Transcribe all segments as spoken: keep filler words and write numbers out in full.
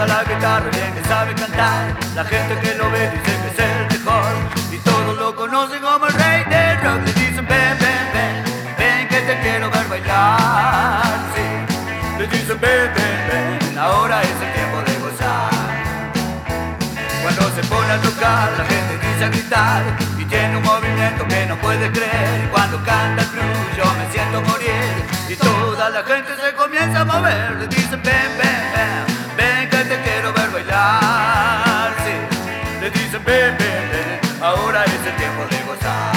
toca la guitarra, bien que sabe cantar. La gente que lo ve dice que es el mejor y todos lo conocen como el rey del rock. Le dicen ven, ven, ven, ven que te quiero ver bailar, sí. Le dicen ven, ven, ven, ahora es el tiempo de gozar. Cuando se pone a tocar, la gente empieza a gritar y tiene un movimiento que no puede creer. Y cuando canta el blues yo me siento morir y toda la gente se comienza a mover. Le dicen ven, ven, ven, ven que te quiero ver bailar, sí. Le dicen ven, ven, ven, ahora es el tiempo de gozar.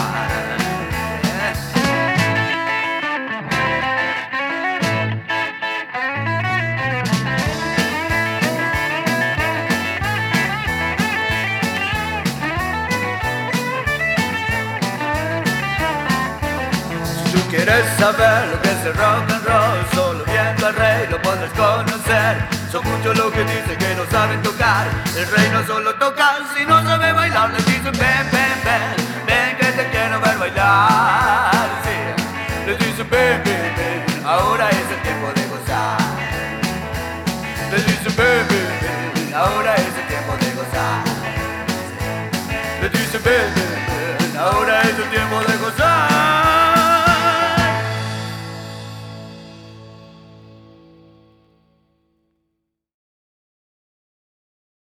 ¿Quieres saber lo que es el rock and roll? Solo viendo al rey lo podrás conocer. Son muchos los que dicen que no saben tocar. El rey no solo toca, sino sabe bailar. Les dicen ven, ven, ven, ven que te quiero ver bailar, sí. Les dicen ven, ven, ven, ahora es el tiempo de gozar. Les dicen ven, ven, ven, ahora es el tiempo de gozar. Les dicen ven, ven, ven, ahora es el tiempo de gozar.